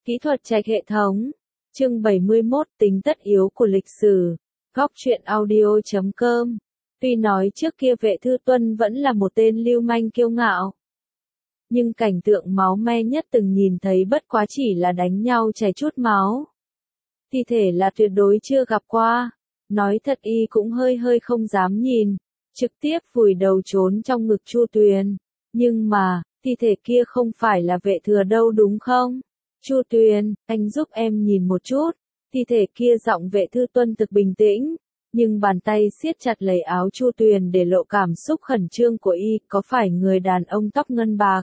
Kỹ thuật trạch hệ thống. Chương 71 tính tất yếu của lịch sử. Góc truyện audio.com. Tuy nói trước kia Vệ Thư Tuân vẫn là một tên lưu manh kiêu ngạo, nhưng cảnh tượng máu me nhất từng nhìn thấy bất quá chỉ là đánh nhau chảy chút máu. Thi thể là tuyệt đối chưa gặp qua. Nói thật y cũng hơi không dám nhìn. Trực tiếp vùi đầu trốn trong ngực Chu Tuyền. Nhưng mà, thi thể kia không phải là Vệ Thừa đâu đúng không? Chu Tuyền, anh giúp em nhìn một chút. Thi thể kia giọng Vệ Thư Tuân thực bình tĩnh, nhưng bàn tay siết chặt lấy áo Chu Tuyền để lộ cảm xúc khẩn trương của y. Có phải người đàn ông tóc ngân bạc,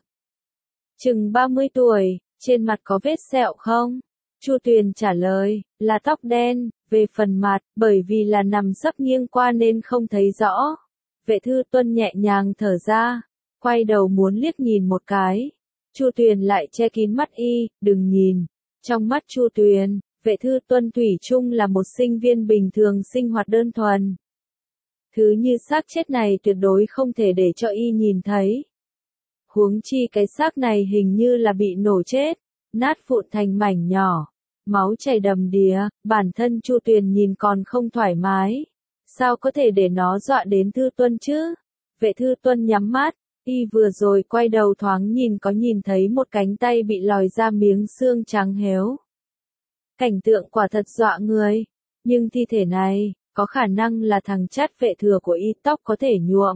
chừng 30 tuổi, trên mặt có vết sẹo không? Chu Tuyền trả lời, là tóc đen, về phần mặt, bởi vì là nằm sấp nghiêng qua nên không thấy rõ. Vệ Thư Tuân nhẹ nhàng thở ra, quay đầu muốn liếc nhìn một cái. Chu Tuyền lại che kín mắt y, đừng nhìn. Trong mắt Chu Tuyền, Vệ Thư Tuân thủy chung là một sinh viên bình thường sinh hoạt đơn thuần. Thứ như xác chết này tuyệt đối không thể để cho y nhìn thấy. Huống chi cái xác này hình như là bị nổ chết, nát vụn thành mảnh nhỏ, máu chảy đầm đìa, bản thân Chu Tuyền nhìn còn không thoải mái. Sao có thể để nó dọa đến Thư Tuân chứ? Vệ Thư Tuân nhắm mắt, y vừa rồi quay đầu thoáng nhìn thấy một cánh tay bị lòi ra miếng xương trắng héo. Cảnh tượng quả thật dọa người, nhưng thi thể này, có khả năng là thằng chát Vệ Thừa của y, tóc có thể nhuộm.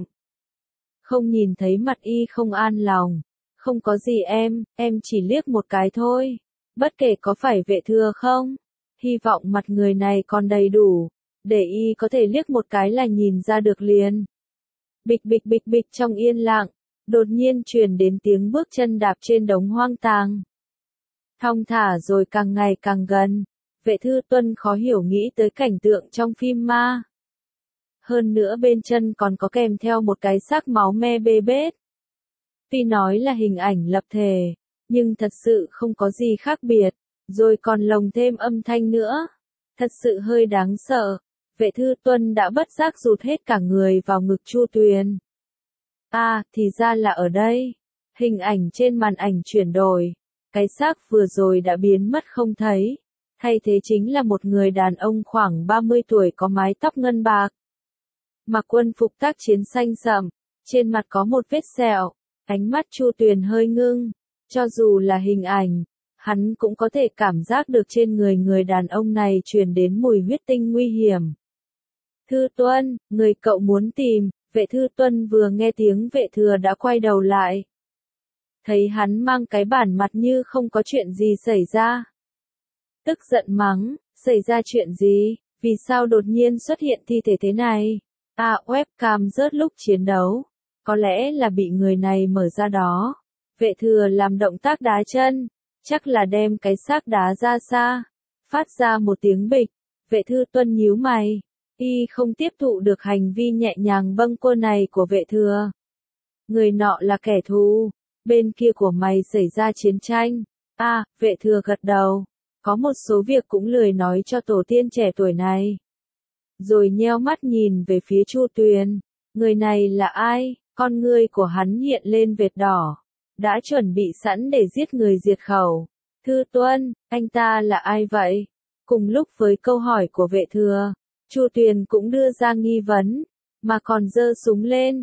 Không nhìn thấy mặt y không an lòng. Không có gì em chỉ liếc một cái thôi. Bất kể có phải Vệ Thừa không, hy vọng mặt người này còn đầy đủ, để y có thể liếc một cái là nhìn ra được liền. Bịch bịch trong yên lặng, đột nhiên truyền đến tiếng bước chân đạp trên đống hoang tàn. Thong thả rồi càng ngày càng gần, Vệ Thư Tuân khó hiểu nghĩ tới cảnh tượng trong phim ma. Hơn nữa bên chân còn có kèm theo một cái xác máu me bê bết. Tuy nói là hình ảnh lập thể, nhưng thật sự không có gì khác biệt, rồi còn lồng thêm âm thanh nữa. Thật sự hơi đáng sợ. Vệ Thư Tuân đã bất giác rụt hết cả người vào ngực Chu Tuyền. Thì ra là ở đây. Hình ảnh trên màn ảnh chuyển đổi. Cái xác vừa rồi đã biến mất không thấy. Thay thế chính là một người đàn ông khoảng 30 tuổi có mái tóc ngân bạc. Mặc quân phục tác chiến xanh sẫm, trên mặt có một vết sẹo. Ánh mắt Chu Tuyền hơi ngưng. Cho dù là hình ảnh, hắn cũng có thể cảm giác được trên người đàn ông này truyền đến mùi huyết tinh nguy hiểm. Thư Tuân, người cậu muốn tìm. Vệ Thư Tuân vừa nghe tiếng Vệ Thừa đã quay đầu lại. Thấy hắn mang cái bản mặt như không có chuyện gì xảy ra. Tức giận mắng, xảy ra chuyện gì, vì sao đột nhiên xuất hiện thi thể thế này? Webcam rớt lúc chiến đấu. Có lẽ là bị người này mở ra đó. Vệ Thừa làm động tác đá chân, chắc là đem cái xác đá ra xa. Phát ra một tiếng bịch, Vệ Thư Tuân nhíu mày. Y không tiếp thụ được hành vi nhẹ nhàng bâng quơ này của Vệ Thừa. Người nọ là kẻ thù, bên kia của mày xảy ra chiến tranh. Vệ Thừa gật đầu, có một số việc cũng lười nói cho tổ tiên trẻ tuổi này. Rồi nheo mắt nhìn về phía Chu Tuyền, người này là ai? Con ngươi của hắn hiện lên vệt đỏ, đã chuẩn bị sẵn để giết người diệt khẩu. Thư Tuân, anh ta là ai vậy? Cùng lúc với câu hỏi của Vệ Thừa, Chu Tuyền cũng đưa ra nghi vấn, mà còn giơ súng lên.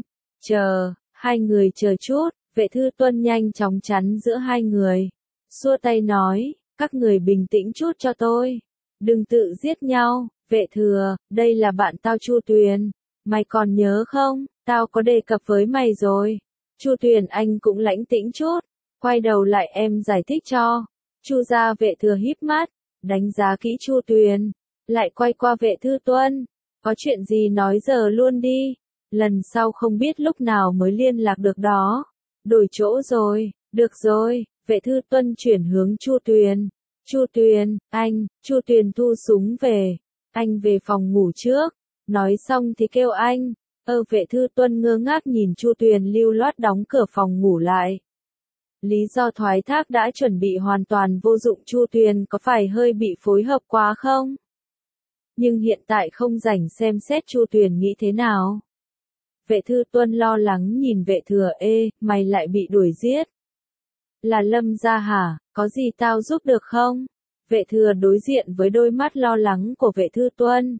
Hai người chờ chút. Vệ Thư Tuân nhanh chóng chắn giữa hai người, xua tay nói, các người bình tĩnh chút cho tôi, đừng tự giết nhau. Vệ Thừa, đây là bạn tao Chu Tuyền, mày còn nhớ không, tao có đề cập với mày rồi. Chu Tuyền anh cũng lãnh tĩnh chút, quay đầu lại em giải thích cho. Chu gia Vệ Thừa híp mắt, đánh giá kỹ Chu Tuyền, lại quay qua Vệ Thư Tuân, có chuyện gì nói giờ luôn đi, lần sau không biết lúc nào mới liên lạc được đó. Đổi chỗ rồi, được rồi. Vệ Thư Tuân chuyển hướng Chu Tuyền. Chu Tuyền, anh. Chu Tuyền thu súng về. Anh về phòng ngủ trước. Nói xong thì kêu anh. Vệ Thư Tuân ngơ ngác nhìn Chu Tuyền lưu loát đóng cửa phòng ngủ lại. Lý do thoái thác đã chuẩn bị hoàn toàn vô dụng. Chu Tuyền có phải hơi bị phối hợp quá không? Nhưng hiện tại không rảnh xem xét Chu Tuyền nghĩ thế nào. Vệ Thư Tuân lo lắng nhìn Vệ Thừa, mày lại bị đuổi giết. Là Lâm gia hả? Có gì tao giúp được không? Vệ thừa đối diện với đôi mắt lo lắng của vệ thư tuân.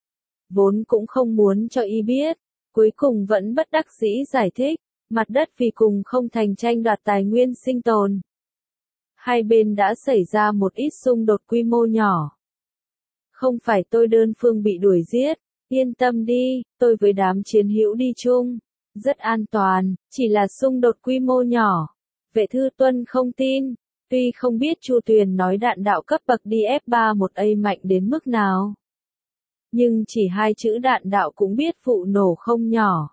Vốn cũng không muốn cho y biết, cuối cùng vẫn bất đắc dĩ giải thích, mặt đất vì cùng không thành tranh đoạt tài nguyên sinh tồn. Hai bên đã xảy ra một ít xung đột quy mô nhỏ. Không phải tôi đơn phương bị đuổi giết, yên tâm đi, tôi với đám chiến hữu đi chung, rất an toàn, chỉ là xung đột quy mô nhỏ. Vệ thư tuân không tin, tuy không biết Chu Tuyền nói đạn đạo cấp bậc DF-31A mạnh đến mức nào. Nhưng chỉ hai chữ đạn đạo cũng biết vụ nổ không nhỏ.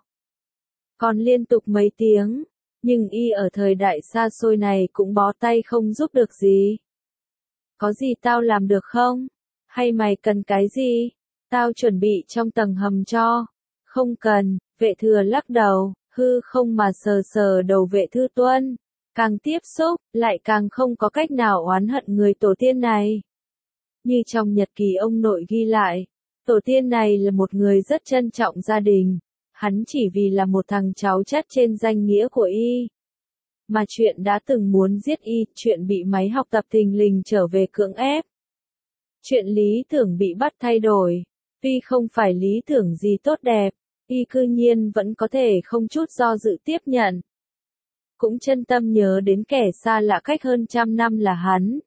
Còn liên tục mấy tiếng, nhưng y ở thời đại xa xôi này cũng bó tay không giúp được gì. Có gì tao làm được không? Hay mày cần cái gì? Tao chuẩn bị trong tầng hầm cho. Không cần, vệ thừa lắc đầu, hư không mà sờ sờ đầu vệ thư tuân. Càng tiếp xúc, lại càng không có cách nào oán hận người tổ tiên này. Như trong nhật ký ông nội ghi lại, tổ tiên này là một người rất trân trọng gia đình. Hắn chỉ vì là một thằng cháu chắt trên danh nghĩa của y. Mà chuyện đã từng muốn giết y, chuyện bị máy học tập thình lình trở về cưỡng ép. Chuyện lý tưởng bị bắt thay đổi. Tuy không phải lý tưởng gì tốt đẹp, y cư nhiên vẫn có thể không chút do dự tiếp nhận. Cũng chân tâm nhớ đến kẻ xa lạ cách hơn 100 năm là hắn.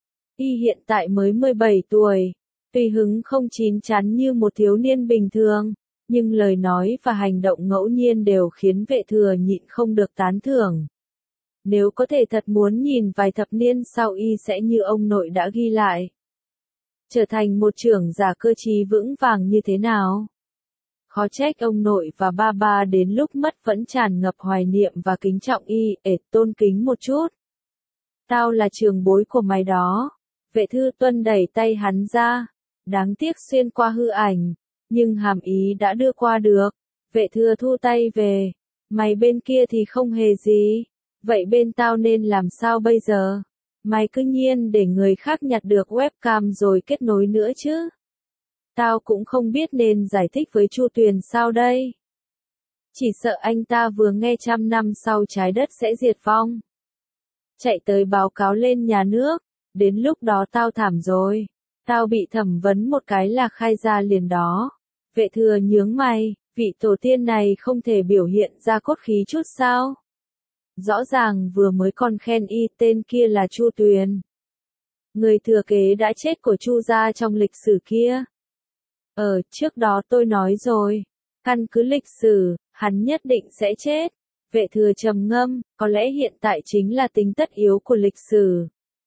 Y hiện tại mới 17 tuổi, tùy hứng không chín chắn như một thiếu niên bình thường, nhưng lời nói và hành động ngẫu nhiên đều khiến vệ thừa nhịn không được tán thưởng. Nếu có thể thật muốn nhìn vài thập niên sau y sẽ như ông nội đã ghi lại. Trở thành một trưởng giả cơ trí vững vàng như thế nào? Khó trách ông nội và ba ba đến lúc mất vẫn tràn ngập hoài niệm và kính trọng y, tôn kính một chút. Tao là trường bối của mày đó. Vệ thư tuân đẩy tay hắn ra. Đáng tiếc xuyên qua hư ảnh. Nhưng hàm ý đã đưa qua được. Vệ thừa thu tay về. Mày bên kia thì không hề gì. Vậy bên tao nên làm sao bây giờ? Mày cứ nhiên để người khác nhặt được webcam rồi kết nối nữa chứ. Tao cũng không biết nên giải thích với Chu Tuyền sao đây. Chỉ sợ anh ta vừa nghe 100 năm sau trái đất sẽ diệt vong. Chạy tới báo cáo lên nhà nước. Đến lúc đó tao thảm rồi. Tao bị thẩm vấn một cái là khai ra liền đó. Vệ thừa nhướng mày, vị tổ tiên này không thể biểu hiện ra cốt khí chút sao? Rõ ràng vừa mới còn khen y tên kia là Chu Tuyền. Người thừa kế đã chết của Chu gia trong lịch sử kia. Trước đó tôi nói rồi. Căn cứ lịch sử, hắn nhất định sẽ chết. Vệ thừa trầm ngâm, có lẽ hiện tại chính là tính tất yếu của lịch sử.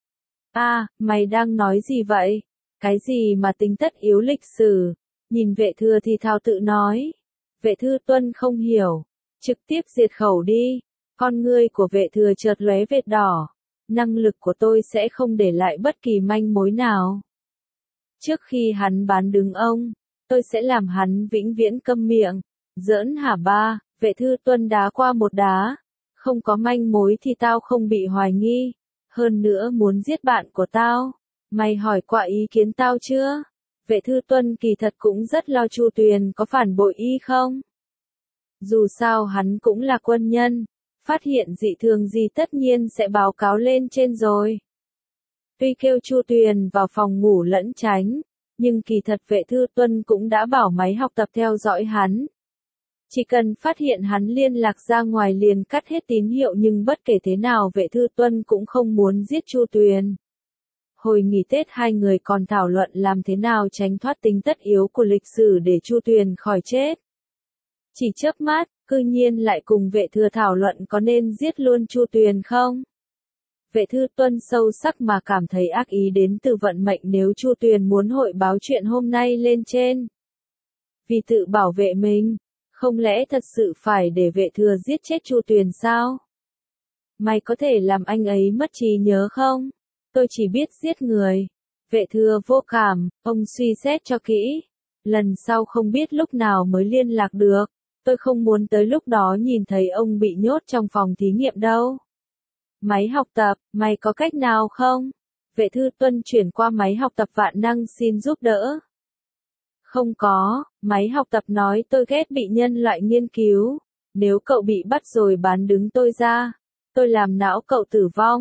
Mày đang nói gì vậy? Cái gì mà tính tất yếu lịch sử? Nhìn vệ thừa thì thào tự nói. Vệ thư tuân không hiểu. Trực tiếp diệt khẩu đi. Con ngươi của vệ thừa chợt lóe vệt đỏ. Năng lực của tôi sẽ không để lại bất kỳ manh mối nào. Trước khi hắn bán đứng ông, tôi sẽ làm hắn vĩnh viễn câm miệng. Giỡn hả ba? Vệ thư tuân đá qua một đá. Không có manh mối thì tao không bị hoài nghi. Hơn nữa muốn giết bạn của tao. Mày hỏi qua ý kiến tao chưa? Vệ thư tuân kỳ thật cũng rất lo Chu Tuyền có phản bội y không? Dù sao hắn cũng là quân nhân. Phát hiện dị thường gì tất nhiên sẽ báo cáo lên trên rồi. Tuy kêu Chu Tuyền vào phòng ngủ lẫn tránh, nhưng kỳ thật vệ thư tuân cũng đã bảo máy học tập theo dõi hắn. Chỉ cần phát hiện hắn liên lạc ra ngoài liền cắt hết tín hiệu, nhưng bất kể thế nào vệ thư tuân cũng không muốn giết Chu Tuyền. Hồi nghỉ Tết hai người còn thảo luận làm thế nào tránh thoát tính tất yếu của lịch sử để Chu Tuyền khỏi chết. Chỉ chớp mắt, cư nhiên lại cùng vệ thừa thảo luận có nên giết luôn Chu Tuyền không? Vệ thư tuân sâu sắc mà cảm thấy ác ý đến từ vận mệnh nếu Chu Tuyền muốn hội báo chuyện hôm nay lên trên. Vì tự bảo vệ mình, không lẽ thật sự phải để vệ thừa giết chết Chu Tuyền sao? Mày có thể làm anh ấy mất trí nhớ không? Tôi chỉ biết giết người. Vệ thừa vô cảm, ông suy xét cho kỹ. Lần sau không biết lúc nào mới liên lạc được. Tôi không muốn tới lúc đó nhìn thấy ông bị nhốt trong phòng thí nghiệm đâu. Máy học tập, mày có cách nào không? Vệ thư tuân chuyển qua máy học tập vạn năng xin giúp đỡ. Không có, máy học tập nói tôi ghét bị nhân loại nghiên cứu. Nếu cậu bị bắt rồi bán đứng tôi ra, tôi làm não cậu tử vong.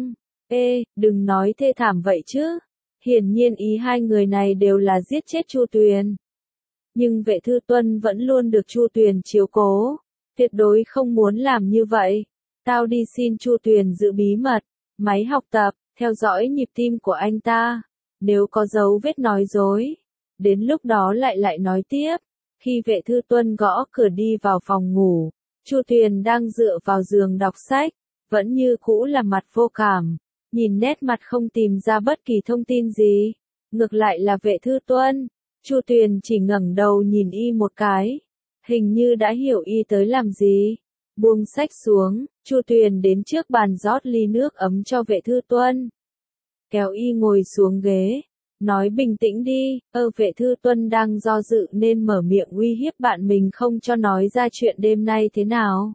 Ê, đừng nói thê thảm vậy chứ. Hiển nhiên ý hai người này đều là giết chết Chu Tuyền. Nhưng Vệ Thư Tuân vẫn luôn được Chu Tuyền chiếu cố. Tuyệt đối không muốn làm như vậy. Tao đi xin Chu Tuyền giữ bí mật. Máy học tập, theo dõi nhịp tim của anh ta. Nếu có dấu vết nói dối. Đến lúc đó lại nói tiếp. Khi Vệ Thư Tuân gõ cửa đi vào phòng ngủ. Chu Tuyền đang dựa vào giường đọc sách. Vẫn như cũ là mặt vô cảm. Nhìn nét mặt không tìm ra bất kỳ thông tin gì. Ngược lại là Vệ Thư Tuân. Chu Tuyền chỉ ngẩng đầu nhìn y một cái. Hình như đã hiểu y tới làm gì. Buông sách xuống, Chu Tuyền đến trước bàn rót ly nước ấm cho Vệ Thư Tuân. Kéo y ngồi xuống ghế. Nói bình tĩnh đi, Vệ Thư Tuân đang do dự nên mở miệng uy hiếp bạn mình không cho nói ra chuyện đêm nay thế nào.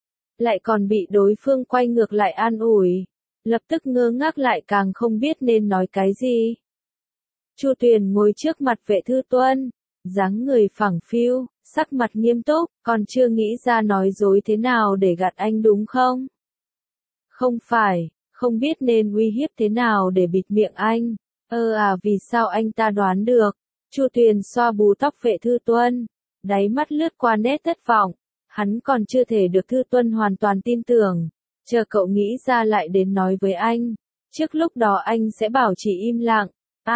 Lại còn bị đối phương quay ngược lại an ủi. Lập tức ngơ ngác lại càng không biết nên nói cái gì. Chu Tuyền ngồi trước mặt Vệ Thư Tuân, dáng người phẳng phiu, sắc mặt nghiêm túc, còn chưa nghĩ ra nói dối thế nào để gạt anh đúng không? Không phải, không biết nên uy hiếp thế nào để bịt miệng anh. Vì sao anh ta đoán được? Chu Tuyền xoa bù tóc Vệ Thư Tuân, đáy mắt lướt qua nét thất vọng. Hắn còn chưa thể được Thư Tuân hoàn toàn tin tưởng. Chờ cậu nghĩ ra lại đến nói với anh. Trước lúc đó anh sẽ bảo chỉ im lặng.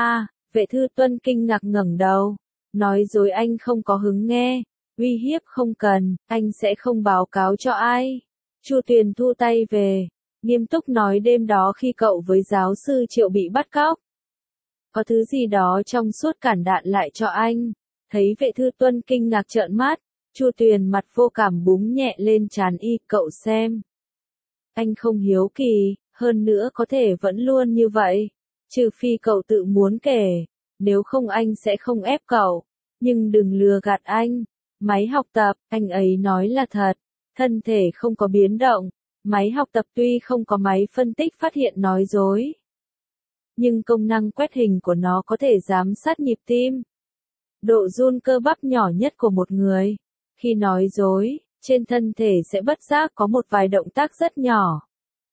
Vệ Thư Tuân kinh ngạc ngẩng đầu. Nói dối anh không có hứng nghe. Uy hiếp không cần, anh sẽ không báo cáo cho ai. Chu Tuyền thu tay về. Nghiêm túc nói đêm đó khi cậu với giáo sư Triệu bị bắt cóc. Có thứ gì đó trong suốt cản đạn lại cho anh. Thấy Vệ Thư Tuân kinh ngạc trợn mắt. Chu Tuyền mặt vô cảm búng nhẹ lên trán y, cậu xem. Anh không hiếu kỳ, hơn nữa có thể vẫn luôn như vậy. Trừ phi cậu tự muốn kể, nếu không anh sẽ không ép cậu. Nhưng đừng lừa gạt anh. Máy học tập, anh ấy nói là thật. Thân thể không có biến động. Máy học tập tuy không có máy phân tích phát hiện nói dối. Nhưng công năng quét hình của nó có thể giám sát nhịp tim. Độ run cơ bắp nhỏ nhất của một người. Khi nói dối, trên thân thể sẽ bất giác có một vài động tác rất nhỏ.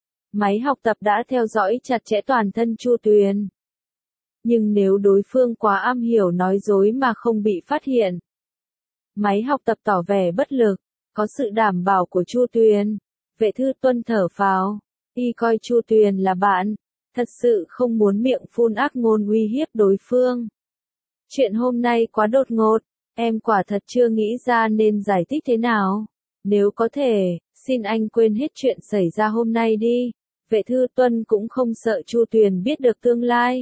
Máy học tập đã theo dõi chặt chẽ toàn thân Chu Tuyền. Nhưng nếu đối phương quá am hiểu nói dối mà không bị phát hiện. Máy học tập tỏ vẻ bất lực, có sự đảm bảo của Chu Tuyền. Vệ Thư Tuân thở phào, y coi Chu Tuyền là bạn, thật sự không muốn miệng phun ác ngôn uy hiếp đối phương. Chuyện hôm nay quá đột ngột, em quả thật chưa nghĩ ra nên giải thích thế nào. Nếu có thể, xin anh quên hết chuyện xảy ra hôm nay đi. Vệ Thư Tuân cũng không sợ Chu Tuyền biết được tương lai.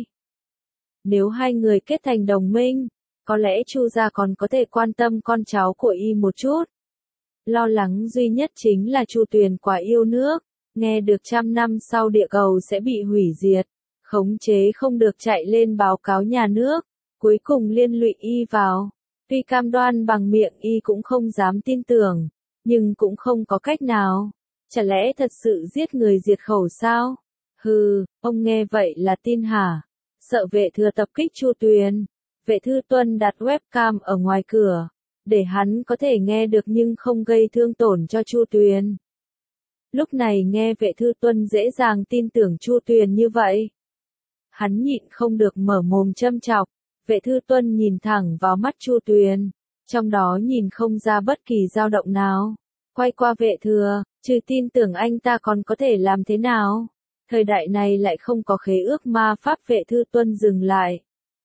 Nếu hai người kết thành đồng minh, có lẽ Chu gia còn có thể quan tâm con cháu của y một chút. Lo lắng duy nhất chính là Chu Tuyền quá yêu nước, nghe được 100 năm sau địa cầu sẽ bị hủy diệt, khống chế không được chạy lên báo cáo nhà nước, cuối cùng liên lụy y vào. Tuy cam đoan bằng miệng y cũng không dám tin tưởng, nhưng cũng không có cách nào. Chả lẽ thật sự giết người diệt khẩu sao? Hừ, ông nghe vậy là tin hả? Sợ Vệ Thừa tập kích Chu Tuyền. Vệ Thư Tuân đặt webcam ở ngoài cửa, để hắn có thể nghe được nhưng không gây thương tổn cho Chu Tuyền. Lúc này nghe Vệ Thư Tuân dễ dàng tin tưởng Chu Tuyền như vậy. Hắn nhịn không được mở mồm châm chọc. Vệ Thư Tuân nhìn thẳng vào mắt Chu Tuyền, trong đó nhìn không ra bất kỳ dao động nào. Quay qua Vệ Thừa, trừ tin tưởng anh ta còn có thể làm thế nào? Thời đại này lại không có khế ước ma pháp. Vệ Thư Tuân dừng lại.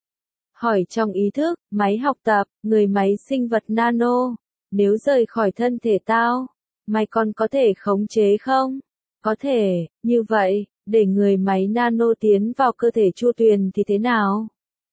Hỏi trong ý thức, máy học tập, người máy sinh vật nano, nếu rời khỏi thân thể tao, mày còn có thể khống chế không? Có thể, như vậy, để người máy nano tiến vào cơ thể Chu Tuyền thì thế nào?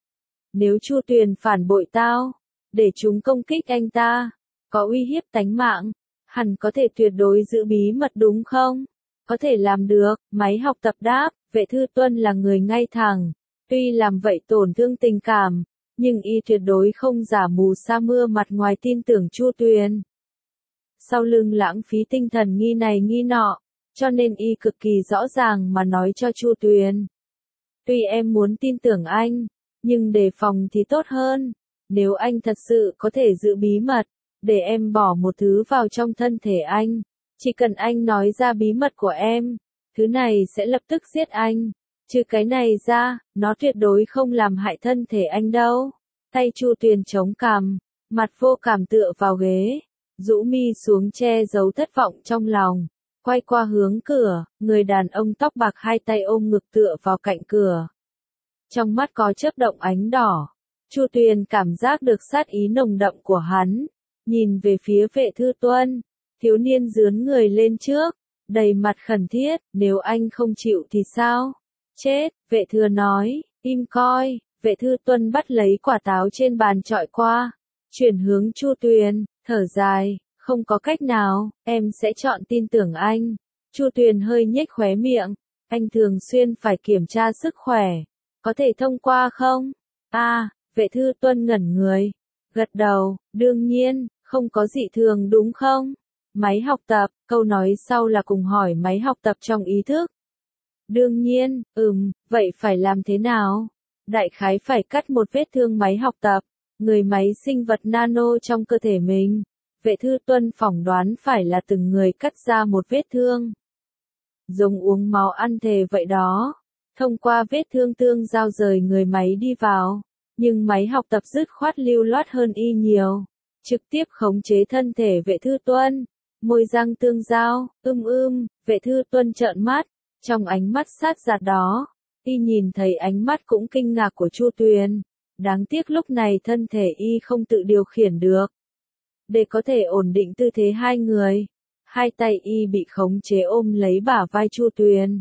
Nếu Chu Tuyền phản bội tao, để chúng công kích anh ta, có uy hiếp tánh mạng, hẳn có thể tuyệt đối giữ bí mật đúng không? Có thể làm được, máy học tập đáp. Vệ Thư Tuân là người ngay thẳng, tuy làm vậy tổn thương tình cảm, nhưng y tuyệt đối không giả mù sa mưa mặt ngoài tin tưởng Chu Tuyền. Sau lưng lãng phí tinh thần nghi này nghi nọ, cho nên y cực kỳ rõ ràng mà nói cho Chu Tuyền. Tuy em muốn tin tưởng anh, nhưng đề phòng thì tốt hơn. Nếu anh thật sự có thể giữ bí mật, để em bỏ một thứ vào trong thân thể anh. Chỉ cần anh nói ra bí mật của em, Thứ này sẽ lập tức giết anh. Trừ cái này ra, nó tuyệt đối không làm hại thân thể anh đâu. Tay Chu Tuyền chống cằm, mặt vô cảm tựa vào ghế, rũ mi xuống che giấu thất vọng trong lòng. Quay qua hướng cửa, người đàn ông tóc bạc hai tay ôm ngực tựa vào cạnh cửa. Trong mắt có chớp động ánh đỏ. Chu Tuyền cảm giác được sát ý nồng đậm của hắn. Nhìn về phía Vệ Thư Tuân. Thiếu niên dướn người lên trước, đầy mặt khẩn thiết, nếu anh không chịu thì sao? Chết, Vệ Thừa nói, im coi. Vệ Thư Tuân bắt lấy quả táo trên bàn chọi qua. Chuyển hướng Chu Tuyền, thở dài, không có cách nào, em sẽ chọn tin tưởng anh. Chu Tuyền hơi nhếch khóe miệng, anh thường xuyên phải kiểm tra sức khỏe. Có thể thông qua không? Vệ Thư Tuân ngẩn người. Gật đầu, đương nhiên, không có dị thường đúng không? Máy học tập, câu nói sau là cùng hỏi máy học tập trong ý thức. Đương nhiên, vậy phải làm thế nào? Đại khái phải cắt một vết thương máy học tập, người máy sinh vật nano trong cơ thể mình. Vệ Thư Tuân phỏng đoán phải là từng người cắt ra một vết thương. Giống uống máu ăn thề vậy đó. Thông qua vết thương tương giao rời người máy đi vào. Nhưng máy học tập dứt khoát lưu loát hơn y nhiều. Trực tiếp khống chế thân thể Vệ Thư Tuân. Môi răng tương giao, Vệ Thư Tuân trợn mắt. Trong ánh mắt sát giạt đó, y nhìn thấy ánh mắt cũng kinh ngạc của Chu Tuyền. Đáng tiếc lúc này thân thể y không tự điều khiển được. Để có thể ổn định tư thế hai người, hai tay y bị khống chế ôm lấy bả vai Chu Tuyền.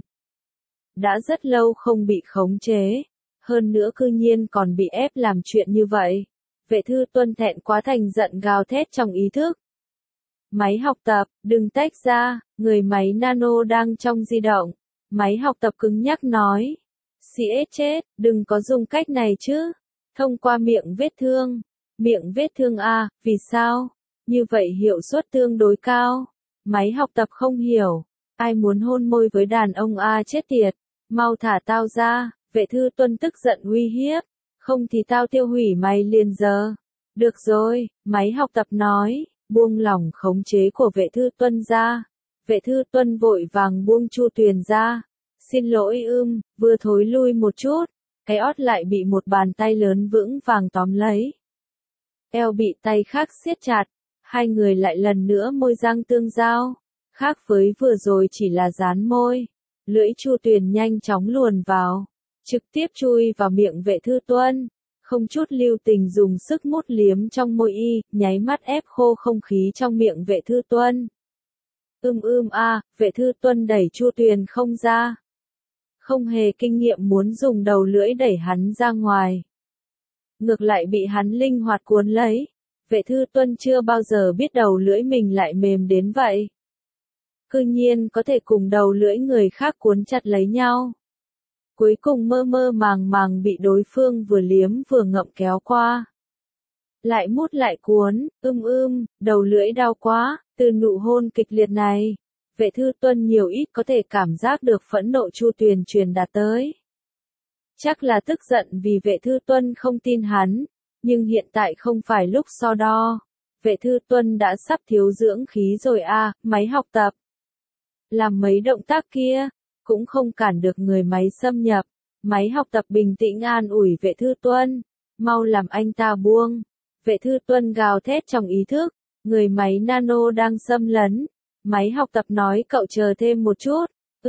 Đã rất lâu không bị khống chế, hơn nữa cư nhiên còn bị ép làm chuyện như vậy. Vệ Thư Tuân thẹn quá thành giận gào thét trong ý thức. Máy học tập, đừng tách ra, người máy nano đang trong di động. Máy học tập cứng nhắc nói. Chết, đừng có dùng cách này chứ. Thông qua miệng vết thương. Miệng vết thương vì sao? Như vậy hiệu suất tương đối cao. Máy học tập không hiểu. Ai muốn hôn môi với đàn ông chết tiệt. Mau thả tao ra. Vệ Thư Tuân tức giận uy hiếp. Không thì tao tiêu hủy mày liền giờ. Được rồi, máy học tập nói. Buông lỏng khống chế của Vệ Thư Tuân ra. Vệ Thư Tuân vội vàng buông Chu Tuyền ra. Xin lỗi vừa thối lui một chút. Cái ót lại bị một bàn tay lớn vững vàng tóm lấy. Eo bị tay khác siết chặt. Hai người lại lần nữa môi răng tương giao. Khác với vừa rồi chỉ là dán môi. Lưỡi Chu Tuyền nhanh chóng luồn vào. Trực tiếp chui vào miệng Vệ Thư Tuân. Không chút lưu tình dùng sức mút liếm trong môi y, nháy mắt ép khô không khí trong miệng Vệ Thư Tuân. Vệ Thư Tuân đẩy Chu Tuyền không ra. Không hề kinh nghiệm muốn dùng đầu lưỡi đẩy hắn ra ngoài. Ngược lại bị hắn linh hoạt cuốn lấy. Vệ Thư Tuân chưa bao giờ biết đầu lưỡi mình lại mềm đến vậy. Cư nhiên có thể cùng đầu lưỡi người khác cuốn chặt lấy nhau. Cuối cùng mơ mơ màng màng bị đối phương vừa liếm vừa ngậm kéo qua. Lại mút lại cuốn, đầu lưỡi đau quá, từ nụ hôn kịch liệt này. Vệ Thư Tuân nhiều ít có thể cảm giác được phẫn nộ Chu Tuyền truyền đạt tới. Chắc là tức giận vì Vệ Thư Tuân không tin hắn, nhưng hiện tại không phải lúc so đo. Vệ Thư Tuân đã sắp thiếu dưỡng khí rồi máy học tập. Làm mấy động tác kia, cũng không cản được người máy xâm nhập. Máy học tập bình tĩnh an ủi Vệ Thư Tuân, mau làm anh ta buông. Vệ Thư Tuân gào thét trong ý thức, người máy nano đang xâm lấn. Máy học tập nói cậu chờ thêm một chút,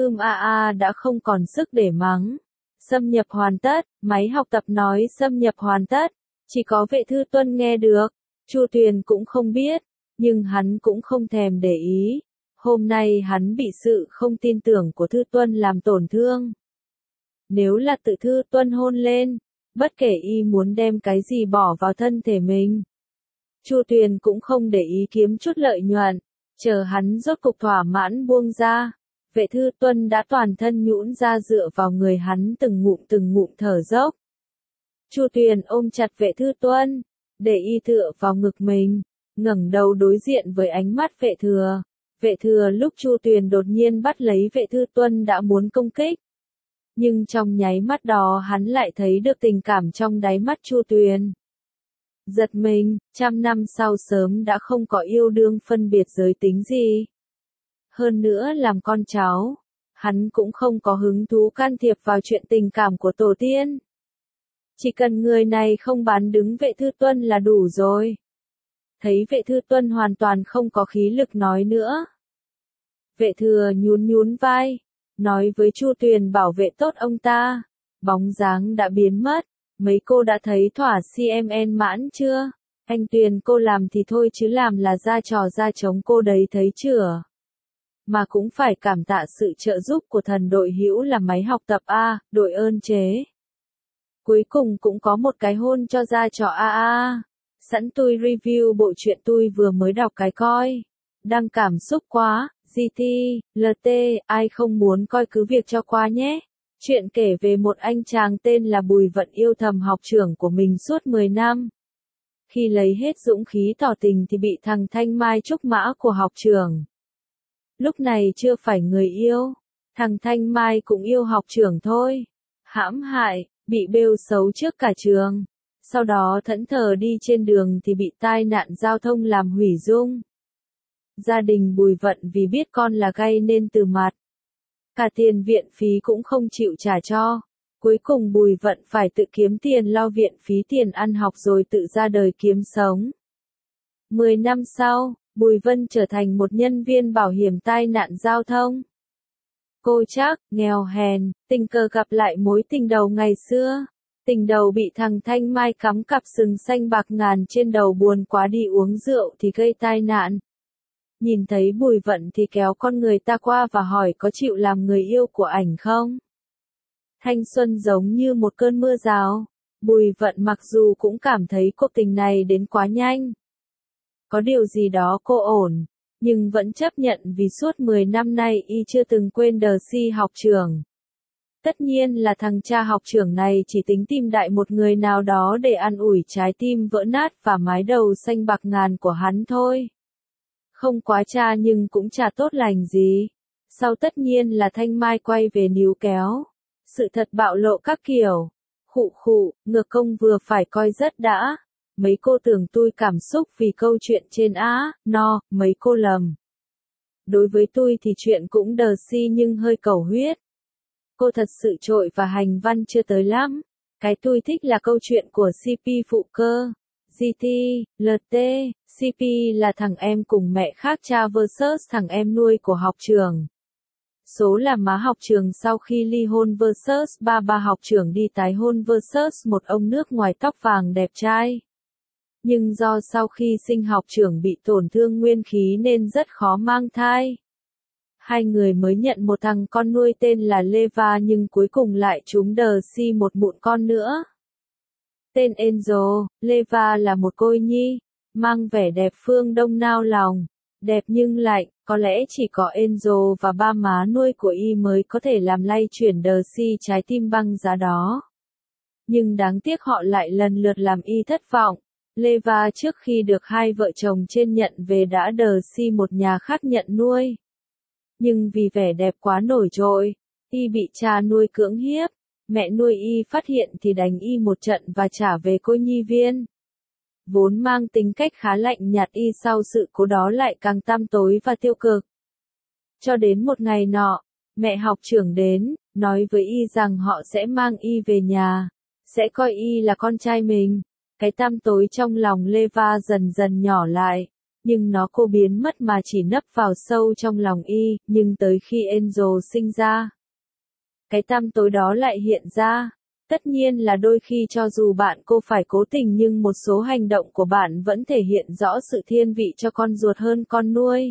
đã không còn sức để mắng. Xâm nhập hoàn tất, máy học tập nói xâm nhập hoàn tất, chỉ có Vệ Thư Tuân nghe được. Chu Tuyền cũng không biết, nhưng hắn cũng không thèm để ý. Hôm nay hắn bị sự không tin tưởng của Thư Tuân làm tổn thương. Nếu là tự Thư Tuân hôn lên, bất kể y muốn đem cái gì bỏ vào thân thể mình, Chu Tuyền cũng không để ý kiếm chút lợi nhuận, chờ hắn rốt cục thỏa mãn buông ra. Vệ Thư Tuân đã toàn thân nhũn ra dựa vào người hắn từng ngụm thở dốc. Chu Tuyền ôm chặt Vệ Thư Tuân, để y tựa vào ngực mình, ngẩng đầu đối diện với ánh mắt Vệ Thừa. Vệ Thừa lúc Chu Tuyền đột nhiên bắt lấy Vệ Thư Tuân đã muốn công kích. Nhưng trong nháy mắt đó hắn lại thấy được tình cảm trong đáy mắt Chu Tuyền. Giật mình, 100 năm sau sớm đã không có yêu đương phân biệt giới tính gì. Hơn nữa làm con cháu, Hắn cũng không có hứng thú can thiệp vào chuyện tình cảm của tổ tiên. Chỉ cần người này không bán đứng Vệ Thư Tuân là đủ rồi. Thấy Vệ Thư Tuân hoàn toàn không có khí lực nói nữa. Vệ Thừa nhún nhún vai, nói với Chu Tuyền bảo vệ tốt ông ta. Bóng dáng đã biến mất, mấy cô đã thấy thỏa CMN mãn chưa? Anh Tuyền cô làm thì thôi chứ làm là ra trò ra chống cô đấy thấy chưa? Mà cũng phải cảm tạ sự trợ giúp của thần đội hữu là máy học tập A, đội ơn chế. Cuối cùng cũng có một cái hôn cho ra trò AA. Sẵn tôi review bộ truyện tôi vừa mới đọc cái coi. Đang cảm xúc quá, GT, LT, ai không muốn coi cứ việc cho qua nhé. Chuyện kể về một anh chàng tên là Bùi Vận yêu thầm học trưởng của mình suốt 10 năm. Khi lấy hết dũng khí tỏ tình thì bị thằng Thanh Mai trúc mã của học trưởng. Lúc này chưa phải người yêu, thằng Thanh Mai cũng yêu học trưởng thôi. Hãm hại, bị bêu xấu trước cả trường. Sau đó thẫn thờ đi trên đường thì bị tai nạn giao thông làm hủy dung. Gia đình Bùi Vận vì biết con là gay nên từ mặt. Cả tiền viện phí cũng không chịu trả cho. Cuối cùng Bùi Vận phải tự kiếm tiền lo viện phí tiền ăn học rồi tự ra đời kiếm sống. 10 năm sau, Bùi Vân trở thành một nhân viên bảo hiểm tai nạn giao thông. Cô Trác, nghèo hèn, tình cờ gặp lại mối tình đầu ngày xưa. Tình đầu bị thằng Thanh Mai cắm cặp sừng xanh bạc ngàn trên đầu buồn quá đi uống rượu thì gây tai nạn. Nhìn thấy Bùi Vận thì kéo con người ta qua và hỏi có chịu làm người yêu của ảnh không? Thanh xuân giống như một cơn mưa rào. Bùi Vận mặc dù cũng cảm thấy cuộc tình này đến quá nhanh. Có điều gì đó cô ổn, nhưng vẫn chấp nhận vì suốt 10 năm nay y chưa từng quên đờ si học trưởng. Tất nhiên là thằng cha học trưởng này chỉ tính tìm đại một người nào đó để an ủi trái tim vỡ nát và mái đầu xanh bạc ngàn của hắn thôi. Không quá cha nhưng cũng chả tốt lành gì. Sau tất nhiên là Thanh Mai quay về níu kéo. Sự thật bạo lộ các kiểu. Khụ khụ, ngược công vừa phải coi rất đã. Mấy cô tưởng tôi cảm xúc vì câu chuyện trên á, no, mấy cô lầm. Đối với tôi thì chuyện cũng đờ si nhưng hơi cầu huyết. Cô thật sự trội và hành văn chưa tới lắm. Cái tôi thích là câu chuyện của CP phụ cơ. GT, LT, CP là thằng em cùng mẹ khác cha versus thằng em nuôi của học trường. Số là má học trường sau khi ly hôn versus ba học trưởng đi tái hôn versus một ông nước ngoài tóc vàng đẹp trai. Nhưng do sau khi sinh học trưởng bị tổn thương nguyên khí nên rất khó mang thai. Hai người mới nhận một thằng con nuôi tên là Leva nhưng cuối cùng lại trúng đờ si một mụn con nữa. Tên Angel, Leva là một cô nhi, mang vẻ đẹp phương Đông nao lòng, đẹp nhưng lạnh, có lẽ chỉ có Angel và ba má nuôi của y mới có thể làm lay chuyển đờ si trái tim băng giá đó. Nhưng đáng tiếc họ lại lần lượt làm y thất vọng. Leva trước khi được hai vợ chồng trên nhận về đã đờ si một nhà khác nhận nuôi. Nhưng vì vẻ đẹp quá nổi trội, y bị cha nuôi cưỡng hiếp. Mẹ nuôi y phát hiện thì đánh y một trận và trả về cô nhi viên. Vốn mang tính cách khá lạnh nhạt y sau sự cố đó lại càng tăm tối và tiêu cực. Cho đến một ngày nọ, mẹ học trưởng đến, nói với y rằng họ sẽ mang y về nhà, sẽ coi y là con trai mình. Cái tăm tối trong lòng Leva dần dần nhỏ lại, nhưng nó cô biến mất mà chỉ nấp vào sâu trong lòng y, nhưng tới khi Angel sinh ra, cái tăm tối đó lại hiện ra. Tất nhiên là đôi khi cho dù bạn cô phải cố tình nhưng một số hành động của bạn vẫn thể hiện rõ sự thiên vị cho con ruột hơn con nuôi.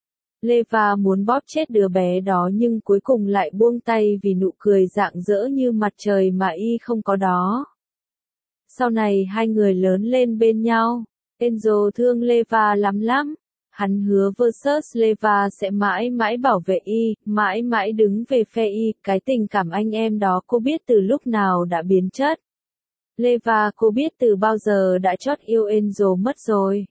Leva muốn bóp chết đứa bé đó nhưng cuối cùng lại buông tay vì nụ cười rạng rỡ như mặt trời mà y không có đó. Sau này hai người lớn lên bên nhau, Angel thương Leva lắm lắm. Hắn hứa versus Leva sẽ mãi mãi bảo vệ y, mãi mãi đứng về phe y, cái tình cảm anh em đó cô biết từ lúc nào đã biến chất. Leva cô biết từ bao giờ đã chót yêu Angel mất rồi.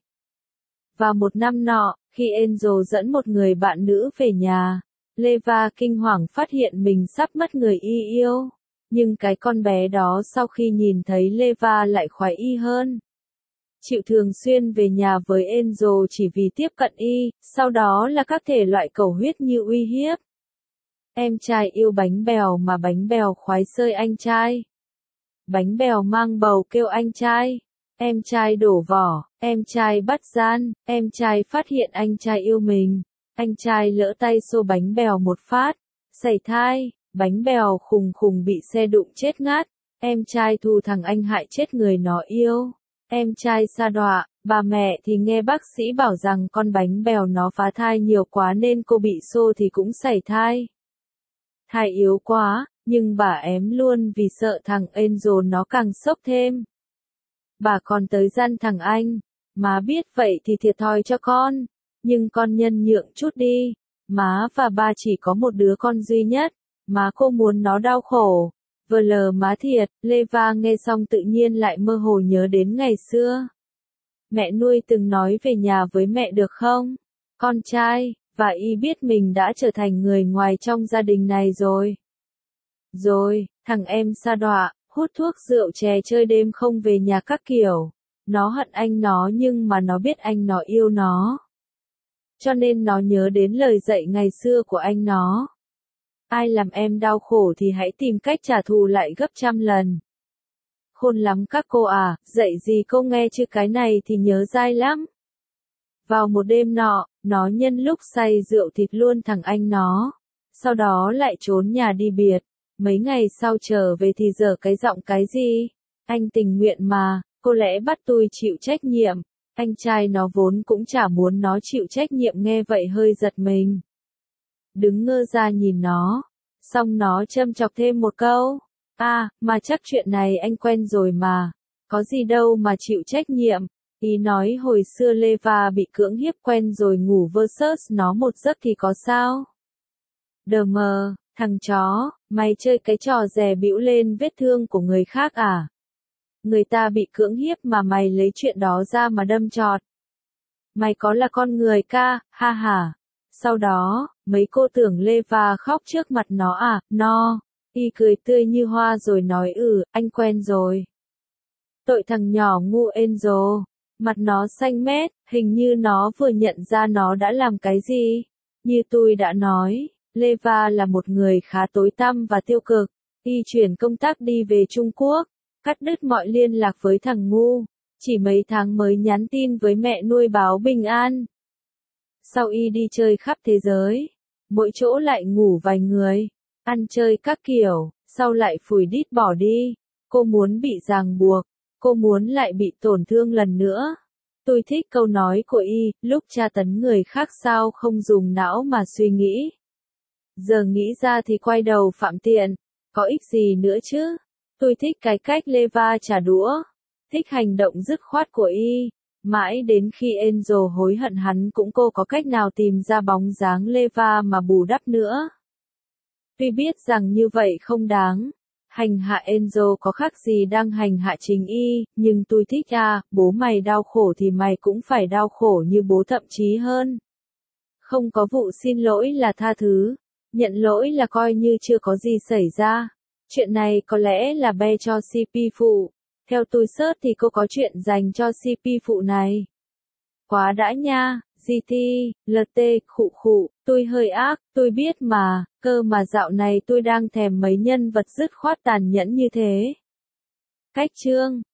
Và một năm nọ, khi Angel dẫn một người bạn nữ về nhà, Leva kinh hoàng phát hiện mình sắp mất người y yêu. Nhưng cái con bé đó sau khi nhìn thấy Leva lại khoái y hơn. Chịu thường xuyên về nhà với Angel chỉ vì tiếp cận y, sau đó là các thể loại cầu huyết như uy hiếp. Em trai yêu bánh bèo mà bánh bèo khoái sơi anh trai. Bánh bèo mang bầu kêu anh trai. Em trai đổ vỏ, em trai bắt gian, em trai phát hiện anh trai yêu mình. Anh trai lỡ tay xô bánh bèo một phát, sảy thai, bánh bèo khùng khùng bị xe đụng chết ngát. Em trai thù thằng anh hại chết người nó yêu. Em trai sa đọa, bà mẹ thì nghe bác sĩ bảo rằng con bánh bèo nó phá thai nhiều quá nên cô bị xô thì cũng sảy thai. Thai yếu quá, nhưng bà ém luôn vì sợ thằng Angel nó càng sốc thêm. Bà còn tới gian thằng anh, má biết vậy thì thiệt thòi cho con, nhưng con nhân nhượng chút đi, má và ba chỉ có một đứa con duy nhất, má cô muốn nó đau khổ. Vờ lờ má thiệt, Leva nghe xong tự nhiên lại mơ hồ nhớ đến ngày xưa. Mẹ nuôi từng nói về nhà với mẹ được không? Con trai, và y biết mình đã trở thành người ngoài trong gia đình này rồi. Rồi, thằng em sa đọa, hút thuốc rượu chè chơi đêm không về nhà các kiểu. Nó hận anh nó nhưng mà nó biết anh nó yêu nó. Cho nên nó nhớ đến lời dạy ngày xưa của anh nó. Ai làm em đau khổ thì hãy tìm cách trả thù lại gấp trăm lần. Khôn lắm các cô à, dạy gì cô nghe chứ cái này thì nhớ dai lắm. Vào một đêm nọ, nó nhân lúc say rượu thịt luôn thằng anh nó. Sau đó lại trốn nhà đi biệt. Mấy ngày sau trở về thì dở cái giọng cái gì? Anh tình nguyện mà, cô lẽ bắt tôi chịu trách nhiệm. Anh trai nó vốn cũng chả muốn nó chịu trách nhiệm nghe vậy hơi giật mình. Đứng ngơ ra nhìn nó. Xong nó châm chọc thêm một câu. Mà chắc chuyện này anh quen rồi mà. Có gì đâu mà chịu trách nhiệm. Ý nói hồi xưa Leva bị cưỡng hiếp quen rồi ngủ versus nó một giấc thì có sao? Đờ mờ, thằng chó, mày chơi cái trò dè bĩu lên vết thương của người khác à? Người ta bị cưỡng hiếp mà mày lấy chuyện đó ra mà đâm chọt. Mày có là con người ca, ha ha. Sau đó, mấy cô tưởng Leva khóc trước mặt nó à, no. Y cười tươi như hoa rồi nói anh quen rồi. Tội thằng nhỏ ngu Angel. Mặt nó xanh mét, hình như nó vừa nhận ra nó đã làm cái gì. Như tôi đã nói, Leva là một người khá tối tăm và tiêu cực. Y chuyển công tác đi về Trung Quốc, cắt đứt mọi liên lạc với thằng ngu. Chỉ mấy tháng mới nhắn tin với mẹ nuôi báo bình an. Sau Y đi chơi khắp thế giới, mỗi chỗ lại ngủ vài người, ăn chơi các kiểu, sau lại phủi đít bỏ đi. Cô muốn bị ràng buộc. Cô muốn lại bị tổn thương lần nữa. Tôi thích câu nói của Y, lúc tra tấn người khác sao không dùng não mà suy nghĩ. Giờ nghĩ ra thì quay đầu phạm tiện. Có ích gì nữa chứ? Tôi thích cái cách Leva trả đũa. Thích hành động dứt khoát của Y. Mãi đến khi Angel hối hận hắn cũng cô có cách nào tìm ra bóng dáng Leva mà bù đắp nữa. Tuy biết rằng như vậy không đáng. Hành hạ Angel có khác gì đang hành hạ chính Y, nhưng tôi thích bố mày đau khổ thì mày cũng phải đau khổ như bố thậm chí hơn. Không có vụ xin lỗi là tha thứ, nhận lỗi là coi như chưa có gì xảy ra. Chuyện này có lẽ là be cho CP phụ. Theo tôi search thì cô có chuyện dành cho CP phụ này. Quá đã nha. GT, LT, khụ, tôi hơi ác, tôi biết mà, cơ mà dạo này tôi đang thèm mấy nhân vật dứt khoát tàn nhẫn như thế. Cách chương